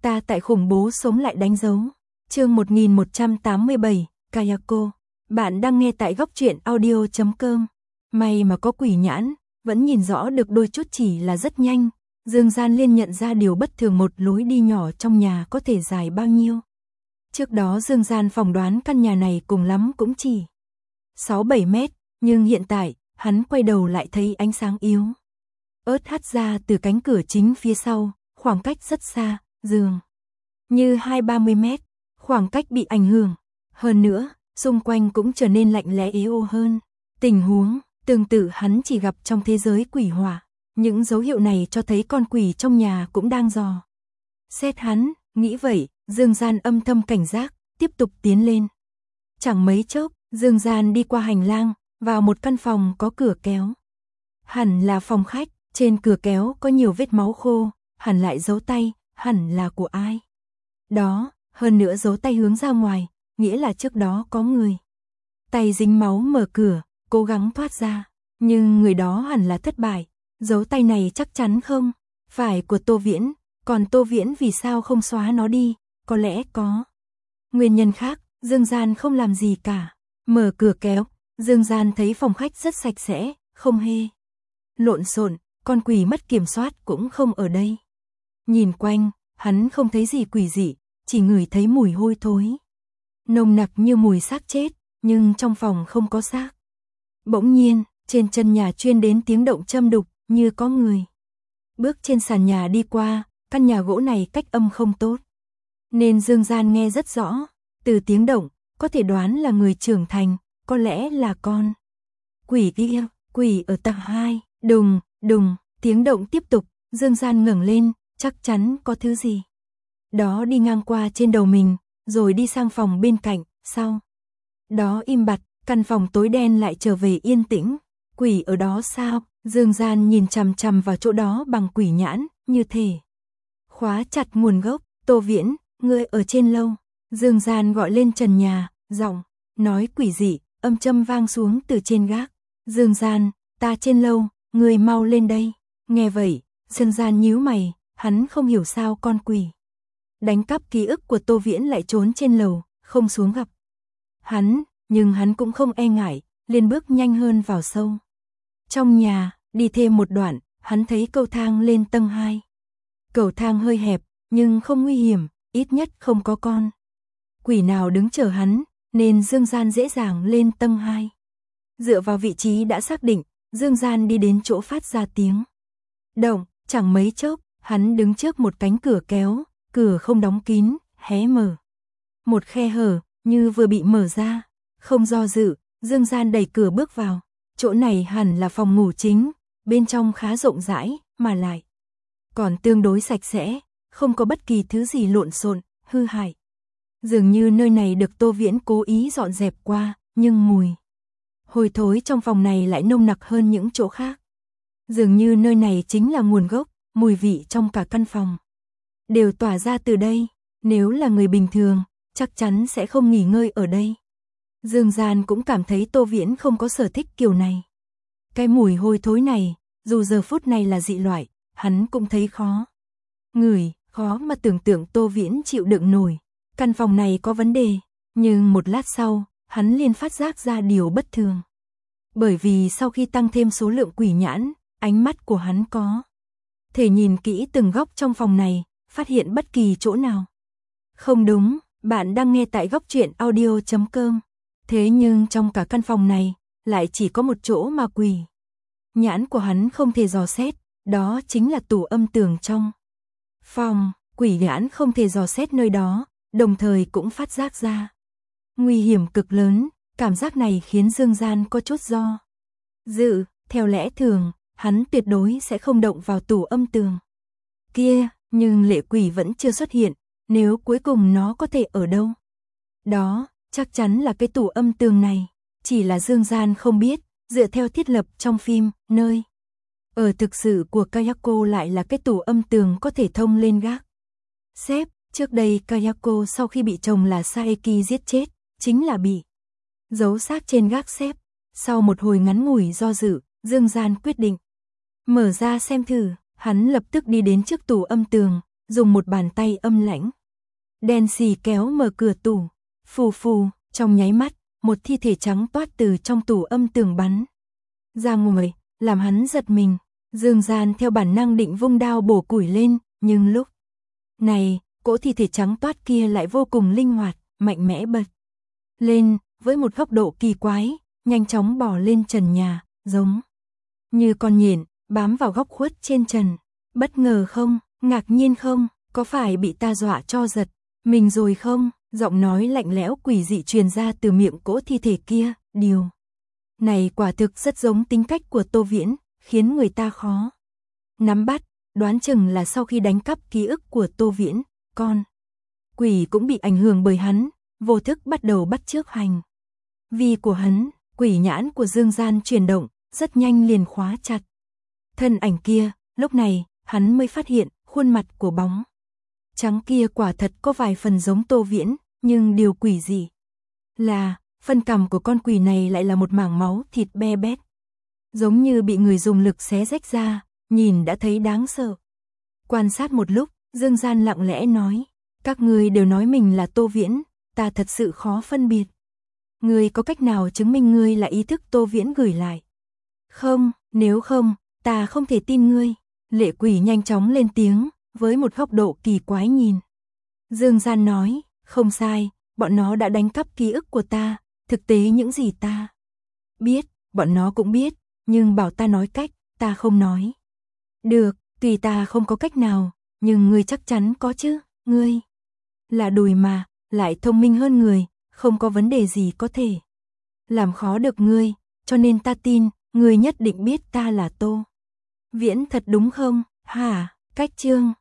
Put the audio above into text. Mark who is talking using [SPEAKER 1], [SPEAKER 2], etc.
[SPEAKER 1] Ta tại khủng bố sống lại đánh dấu. Chương 1187, Kayako. Bạn đang nghe tại góc truyện audio.com. May mà có quỷ nhãn, vẫn nhìn rõ được đôi chút, chỉ là rất nhanh. Dương Gian Liên nhận ra điều bất thường, một lối đi nhỏ trong nhà có thể dài bao nhiêu. Trước đó Dương Gian phỏng đoán căn nhà này cùng lắm cũng chỉ 6-7 mét, nhưng hiện tại, hắn quay đầu lại thấy ánh sáng yếu ớt hắt ra từ cánh cửa chính phía sau, khoảng cách rất xa, dường như 20-30 mét, khoảng cách bị ảnh hưởng. Hơn nữa, xung quanh cũng trở nên lạnh lẽo yếu hơn. Tình huống tương tự hắn chỉ gặp trong thế giới quỷ hỏa. Những dấu hiệu này cho thấy con quỷ trong nhà cũng đang dò xét hắn. Nghĩ vậy, Dương Gian âm thầm cảnh giác, tiếp tục tiến lên. Chẳng mấy chốc, Dương Gian đi qua hành lang, vào một căn phòng có cửa kéo. Hẳn là phòng khách, trên cửa kéo có nhiều vết máu khô, hẳn lại dấu tay, hẳn là của ai đó, hơn nữa dấu tay hướng ra ngoài, nghĩa là trước đó có người tay dính máu mở cửa, cố gắng thoát ra, nhưng người đó hẳn là thất bại. Dấu tay này chắc chắn không phải của Tô Viễn, còn Tô Viễn vì sao không xóa nó đi, có lẽ có nguyên nhân khác. Dương Gian không làm gì cả, mở cửa kéo, Dương Gian thấy phòng khách rất sạch sẽ, không hề lộn xộn, con quỷ mất kiểm soát cũng không ở đây. Nhìn quanh, hắn không thấy gì quỷ dị, chỉ ngửi thấy mùi hôi thối nồng nặc như mùi xác chết, nhưng trong phòng không có xác. Bỗng nhiên, trên chân nhà truyền đến tiếng động châm đục, như có người bước trên sàn nhà đi qua. Căn nhà gỗ này cách âm không tốt, nên Dương Gian nghe rất rõ. Từ tiếng động, có thể đoán là người trưởng thành, có lẽ là con quỷ kia. Quỷ ở tầng 2, đùng, đùng, tiếng động tiếp tục. Dương Gian ngẩng lên, chắc chắn có thứ gì đó đi ngang qua trên đầu mình, rồi đi sang phòng bên cạnh. Sau đó im bặt, căn phòng tối đen lại trở về yên tĩnh. Quỷ ở đó sao? Dương Gian nhìn chằm chằm vào chỗ đó bằng quỷ nhãn, như thể khóa chặt nguồn gốc. Tô Viễn, ngươi ở trên lâu. Dương Gian gọi lên trần nhà, giọng nói quỷ dị, âm châm vang xuống từ trên gác. Dương Gian, ta trên lâu, ngươi mau lên đây. Nghe vậy, Dương Gian nhíu mày, hắn không hiểu sao con quỷ đánh cắp ký ức của Tô Viễn lại trốn trên lầu, không xuống gặp hắn, nhưng hắn cũng không e ngại, liền bước nhanh hơn vào sâu trong nhà. Đi thêm một đoạn, hắn thấy cầu thang lên tầng 2. Cầu thang hơi hẹp, nhưng không nguy hiểm, ít nhất không có con quỷ nào đứng chờ hắn, nên Dương Gian dễ dàng lên tầng 2. Dựa vào vị trí đã xác định, Dương Gian đi đến chỗ phát ra tiếng động. Chẳng mấy chốc, hắn đứng trước một cánh cửa kéo, cửa không đóng kín, hé mở một khe hở, như vừa bị mở ra. Không do dự, Dương Gian đẩy cửa bước vào. Chỗ này hẳn là phòng ngủ chính, bên trong khá rộng rãi, mà lại còn tương đối sạch sẽ, không có bất kỳ thứ gì lộn xộn, hư hại. Dường như nơi này được Tô Viễn cố ý dọn dẹp qua, nhưng mùi hôi thối trong phòng này lại nồng nặc hơn những chỗ khác. Dường như nơi này chính là nguồn gốc, mùi vị trong cả căn phòng đều tỏa ra từ đây. Nếu là người bình thường, chắc chắn sẽ không nghỉ ngơi ở đây. Dương Gian cũng cảm thấy Tô Viễn không có sở thích kiểu này. Cái mùi hôi thối này, dù giờ phút này là dị loại, hắn cũng thấy khó ngửi, khó mà tưởng tượng Tô Viễn chịu đựng nổi. Căn phòng này có vấn đề, nhưng một lát sau, hắn liền phát giác ra điều bất thường. Bởi vì sau khi tăng thêm số lượng quỷ nhãn, ánh mắt của hắn có thể nhìn kỹ từng góc trong phòng này, phát hiện bất kỳ chỗ nào không đúng. Bạn đang nghe tại góc truyện audio.com. Thế nhưng trong cả căn phòng này, lại chỉ có một chỗ mà quỷ nhãn của hắn không thể dò xét, đó chính là tủ âm tường trong phòng. Quỷ nhãn không thể dò xét nơi đó, đồng thời cũng phát giác ra nguy hiểm cực lớn. Cảm giác này khiến Dương Gian có chút do dự. Theo lẽ thường, hắn tuyệt đối sẽ không động vào tủ âm tường kia, nhưng lệ quỷ vẫn chưa xuất hiện. Nếu cuối cùng nó có thể ở đâu đó, chắc chắn là cái tủ âm tường này. Chỉ là Dương Gian không biết, dựa theo thiết lập trong phim, nơi ở thực sự của Kayako lại là cái tủ âm tường có thể thông lên gác xếp. Trước đây Kayako sau khi bị chồng là Saeki giết chết, chính là bị giấu xác trên gác xếp. Sau một hồi ngắn ngủi do dự, Dương Gian quyết định mở ra xem thử. Hắn lập tức đi đến trước tủ âm tường, dùng một bàn tay âm lãnh. Đen xì kéo mở cửa tủ, phù phù, trong nháy mắt, một thi thể trắng toát từ trong tủ âm tường bắn ra ngoài, làm hắn giật mình. Dương Gian theo bản năng định vung đao bổ củi lên, nhưng lúc này, cỗ thi thể trắng toát kia lại vô cùng linh hoạt, mạnh mẽ bật lên, với một góc độ kỳ quái, nhanh chóng bò lên trần nhà, giống như con nhện, bám vào góc khuất trên trần. Bất ngờ không, ngạc nhiên không, có phải bị ta dọa cho giật mình rồi không? Giọng nói lạnh lẽo quỷ dị truyền ra từ miệng cỗ thi thể kia, điều này quả thực rất giống tính cách của Tô Viễn, khiến người ta khó nắm bắt, đoán chừng là sau khi đánh cắp ký ức của Tô Viễn, con quỷ cũng bị ảnh hưởng bởi hắn, vô thức bắt đầu bắt chước hành vi của hắn. Quỷ nhãn của Dương Gian chuyển động, rất nhanh liền khóa chặt thân ảnh kia. Lúc này, hắn mới phát hiện khuôn mặt của bóng trắng kia quả thật có vài phần giống Tô Viễn, nhưng điều quỷ dị là phân cằm của con quỷ này lại là một mảng máu thịt be bét, giống như bị người dùng lực xé rách ra, nhìn đã thấy đáng sợ. Quan sát một lúc, Dương Gian lặng lẽ nói, các ngươi đều nói mình là Tô Viễn, ta thật sự khó phân biệt. Ngươi có cách nào chứng minh ngươi là ý thức Tô Viễn gửi lại? Không, nếu không, ta không thể tin ngươi. Lệ quỷ nhanh chóng lên tiếng, với một góc độ kỳ quái nhìn. Dương Gian nói, không sai, bọn nó đã đánh cắp ký ức của ta, thực tế những gì ta biết, bọn nó cũng biết, nhưng bảo ta nói cách, ta không nói. Được, tùy ta không có cách nào, nhưng ngươi chắc chắn có chứ, ngươi là đùi mà, lại thông minh hơn người, không có vấn đề gì có thể làm khó được ngươi, cho nên ta tin, ngươi nhất định biết ta là Tô Viễn thật đúng không? Hả? Cách chương